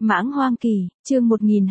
Mãng Hoang Kỳ, chương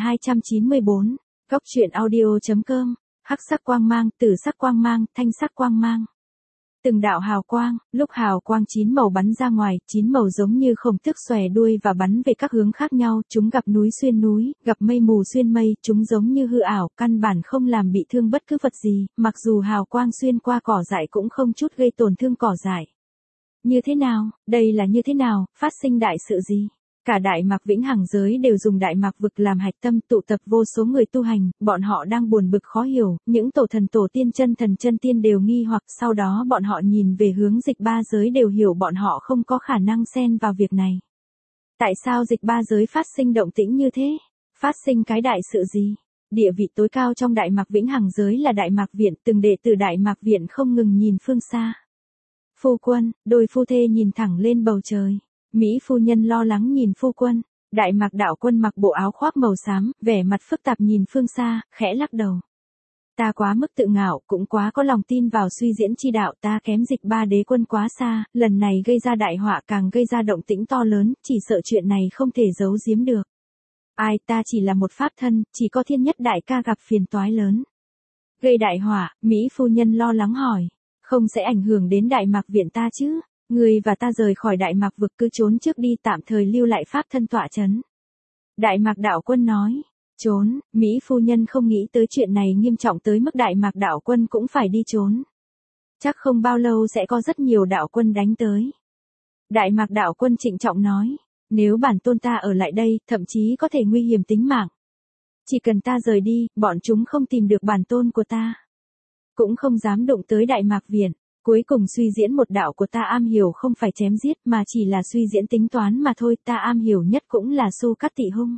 1294, Góc truyện audio.com, hắc sắc quang mang, tử sắc quang mang, thanh sắc quang mang. Từng đạo hào quang, lúc hào quang chín màu bắn ra ngoài, chín màu giống như khổng tước xòe đuôi và bắn về các hướng khác nhau, chúng gặp núi xuyên núi, gặp mây mù xuyên mây, chúng giống như hư ảo, căn bản không làm bị thương bất cứ vật gì, mặc dù hào quang xuyên qua cỏ dại cũng không chút gây tổn thương cỏ dại. Như thế nào, đây là như thế nào, phát sinh đại sự gì? Cả Đại Mạc Vĩnh Hằng giới đều dùng Đại Mạc vực làm hạch tâm tụ tập vô số người tu hành, bọn họ đang buồn bực khó hiểu, những tổ thần tổ tiên chân thần chân tiên đều nghi hoặc sau đó bọn họ nhìn về hướng dịch ba giới đều hiểu bọn họ không có khả năng xen vào việc này. Tại sao dịch ba giới phát sinh động tĩnh như thế? Phát sinh cái đại sự gì? Địa vị tối cao trong Đại Mạc Vĩnh Hằng giới là Đại Mạc Viện, từng đệ tử Đại Mạc Viện không ngừng nhìn phương xa. Phu quân, đôi phu thê nhìn thẳng lên bầu trời. Mỹ phu nhân lo lắng nhìn phu quân, Đại Mạc đạo quân mặc bộ áo khoác màu xám, vẻ mặt phức tạp nhìn phương xa, khẽ lắc đầu. Ta quá mức tự ngạo, cũng quá có lòng tin vào suy diễn chi đạo, ta kém dịch ba đế quân quá xa, lần này gây ra đại họa càng gây ra động tĩnh to lớn, chỉ sợ chuyện này không thể giấu giếm được. Ai, ta chỉ là một pháp thân, chỉ có thiên nhất đại ca gặp phiền toái lớn. Gây đại họa, Mỹ phu nhân lo lắng hỏi, không sẽ ảnh hưởng đến Đại Mạc Viện ta chứ? Người và ta rời khỏi Đại Mạc vực cứ trốn trước đi, tạm thời lưu lại pháp thân tọa chấn. Đại Mạc đạo quân nói, trốn, Mỹ phu nhân không nghĩ tới chuyện này nghiêm trọng tới mức Đại Mạc đạo quân cũng phải đi trốn. Chắc không bao lâu sẽ có rất nhiều đạo quân đánh tới. Đại Mạc đạo quân trịnh trọng nói, nếu bản tôn ta ở lại đây, thậm chí có thể nguy hiểm tính mạng. Chỉ cần ta rời đi, bọn chúng không tìm được bản tôn của ta. Cũng không dám đụng tới Đại Mạc Viện. Cuối cùng suy diễn một đạo của ta am hiểu không phải chém giết mà chỉ là suy diễn tính toán mà thôi, ta am hiểu nhất cũng là Xu Cát Tị Hung.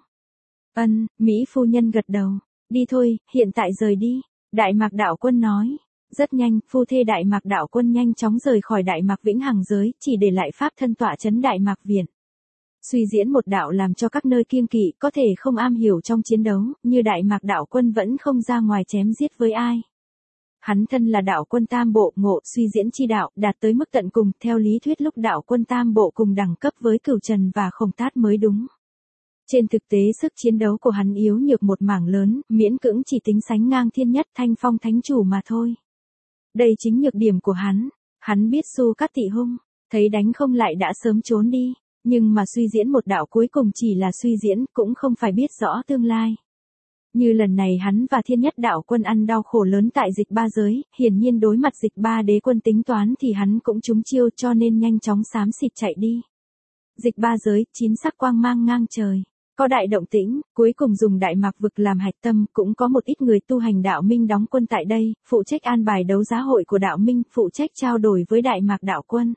Mỹ phu nhân gật đầu, đi thôi, hiện tại rời đi, Đại Mạc đạo quân nói. Rất nhanh, phu thê Đại Mạc đạo quân nhanh chóng rời khỏi Đại Mạc Vĩnh Hằng giới, chỉ để lại pháp thân tọa chấn Đại Mạc Viện. Suy diễn một đạo làm cho các nơi kiêng kỵ có thể không am hiểu trong chiến đấu, như Đại Mạc đạo quân vẫn không ra ngoài chém giết với ai. Hắn thân là đạo quân tam bộ ngộ suy diễn chi đạo, đạt tới mức tận cùng, theo lý thuyết lúc đạo quân tam bộ cùng đẳng cấp với Cửu Trần và Khổng Tát mới đúng. Trên thực tế sức chiến đấu của hắn yếu nhược một mảng lớn, miễn cưỡng chỉ tính sánh ngang thiên nhất Thanh Phong thánh chủ mà thôi. Đây chính nhược điểm của hắn biết Xu Cát Tị Hung, thấy đánh không lại đã sớm trốn đi, nhưng mà suy diễn một đạo cuối cùng chỉ là suy diễn, cũng không phải biết rõ tương lai. Như lần này hắn và thiên nhất đạo quân ăn đau khổ lớn tại dịch ba giới, hiển nhiên đối mặt dịch ba đế quân tính toán thì hắn cũng trúng chiêu cho nên nhanh chóng xám xịt chạy đi. Dịch ba giới, chín sắc quang mang ngang trời. Có đại động tĩnh, cuối cùng dùng Đại Mạc vực làm hạch tâm, cũng có một ít người tu hành đạo minh đóng quân tại đây, phụ trách an bài đấu giá hội của đạo minh, phụ trách trao đổi với Đại Mạc đạo quân.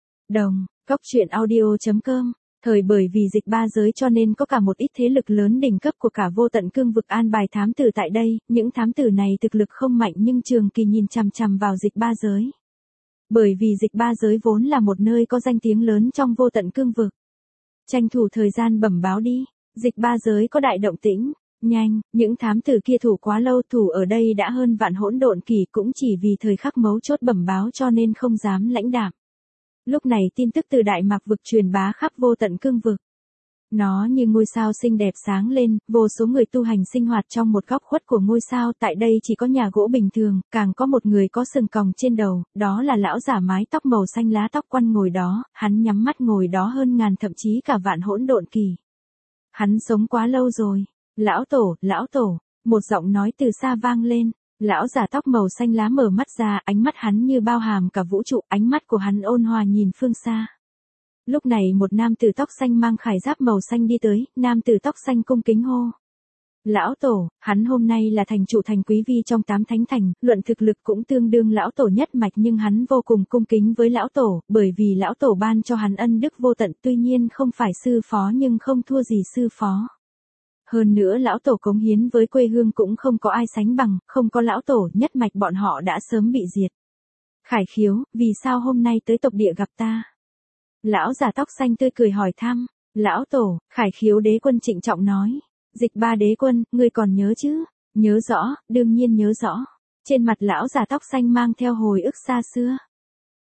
Góc truyện audio.com. Thời bởi vì dịch ba giới cho nên có cả một ít thế lực lớn đỉnh cấp của cả vô tận cương vực an bài thám tử tại đây, những thám tử này thực lực không mạnh nhưng trường kỳ nhìn chằm chằm vào dịch ba giới. Bởi vì dịch ba giới vốn là một nơi có danh tiếng lớn trong vô tận cương vực. Tranh thủ thời gian bẩm báo đi, dịch ba giới có đại động tĩnh, nhanh, những thám tử kia thủ quá lâu, thủ ở đây đã hơn vạn hỗn độn kỷ, cũng chỉ vì thời khắc mấu chốt bẩm báo cho nên không dám lãnh đạm. Lúc này tin tức từ Đại Mạc vực truyền bá khắp vô tận cương vực. Nó như ngôi sao xinh đẹp sáng lên, vô số người tu hành sinh hoạt trong một góc khuất của ngôi sao, tại đây chỉ có nhà gỗ bình thường, càng có một người có sừng còng trên đầu, đó là lão giả mái tóc màu xanh lá tóc quăn ngồi đó, hắn nhắm mắt ngồi đó hơn ngàn thậm chí cả vạn hỗn độn kỳ. Hắn sống quá lâu rồi. Lão tổ, một giọng nói từ xa vang lên. Lão giả tóc màu xanh lá mở mắt ra, ánh mắt hắn như bao hàm cả vũ trụ, ánh mắt của hắn ôn hòa nhìn phương xa. Lúc này một nam tử tóc xanh mang khải giáp màu xanh đi tới, nam tử tóc xanh cung kính hô. Lão tổ, hắn hôm nay là thành trụ thành quý vi trong 8 thánh thành, luận thực lực cũng tương đương lão tổ nhất mạch nhưng hắn vô cùng cung kính với lão tổ, bởi vì lão tổ ban cho hắn ân đức vô tận, tuy nhiên không phải sư phó nhưng không thua gì sư phó. Hơn nữa lão tổ cống hiến với quê hương cũng không có ai sánh bằng, không có lão tổ nhất mạch bọn họ đã sớm bị diệt. Khải khiếu, vì sao hôm nay tới tộc địa gặp ta? Lão già tóc xanh tươi cười hỏi thăm. Lão tổ, Khải khiếu đế quân trịnh trọng nói. Dịch ba đế quân, ngươi còn nhớ chứ? Nhớ rõ, đương nhiên nhớ rõ. Trên mặt lão già tóc xanh mang theo hồi ức xa xưa.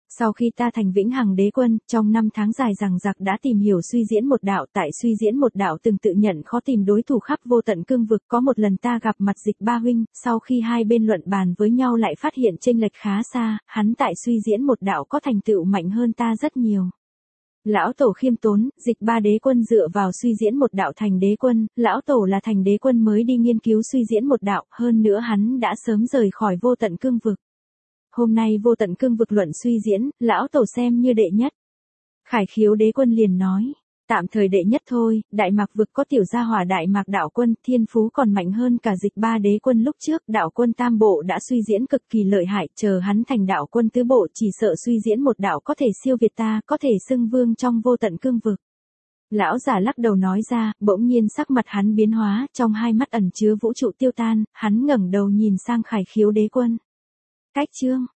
Sau khi ta thành vĩnh hằng đế quân, trong 5 tháng dài dằng dặc đã tìm hiểu suy diễn một đạo, tại suy diễn một đạo từng tự nhận khó tìm đối thủ khắp vô tận cương vực. Có một lần ta gặp mặt Dịch Ba huynh, sau khi hai bên luận bàn với nhau lại phát hiện chênh lệch khá xa, hắn tại suy diễn một đạo có thành tựu mạnh hơn ta rất nhiều. Lão tổ khiêm tốn, Dịch Ba đế quân dựa vào suy diễn một đạo thành đế quân, lão tổ là thành đế quân mới đi nghiên cứu suy diễn một đạo, hơn nữa hắn đã sớm rời khỏi vô tận cương vực. Hôm nay vô tận cương vực luận suy diễn, lão tổ xem như đệ nhất. Khải Khiếu đế quân liền nói, tạm thời đệ nhất thôi, Đại Mạc vực có tiểu gia hỏa Đại Mạc đạo quân, thiên phú còn mạnh hơn cả Dịch Ba đế quân lúc trước, đạo quân tam bộ đã suy diễn cực kỳ lợi hại, chờ hắn thành đạo quân tứ bộ chỉ sợ suy diễn một đạo có thể siêu việt ta, có thể xưng vương trong vô tận cương vực. Lão giả lắc đầu nói ra, bỗng nhiên sắc mặt hắn biến hóa, trong hai mắt ẩn chứa vũ trụ tiêu tan, hắn ngẩng đầu nhìn sang Khải Khiếu đế quân. Cách chương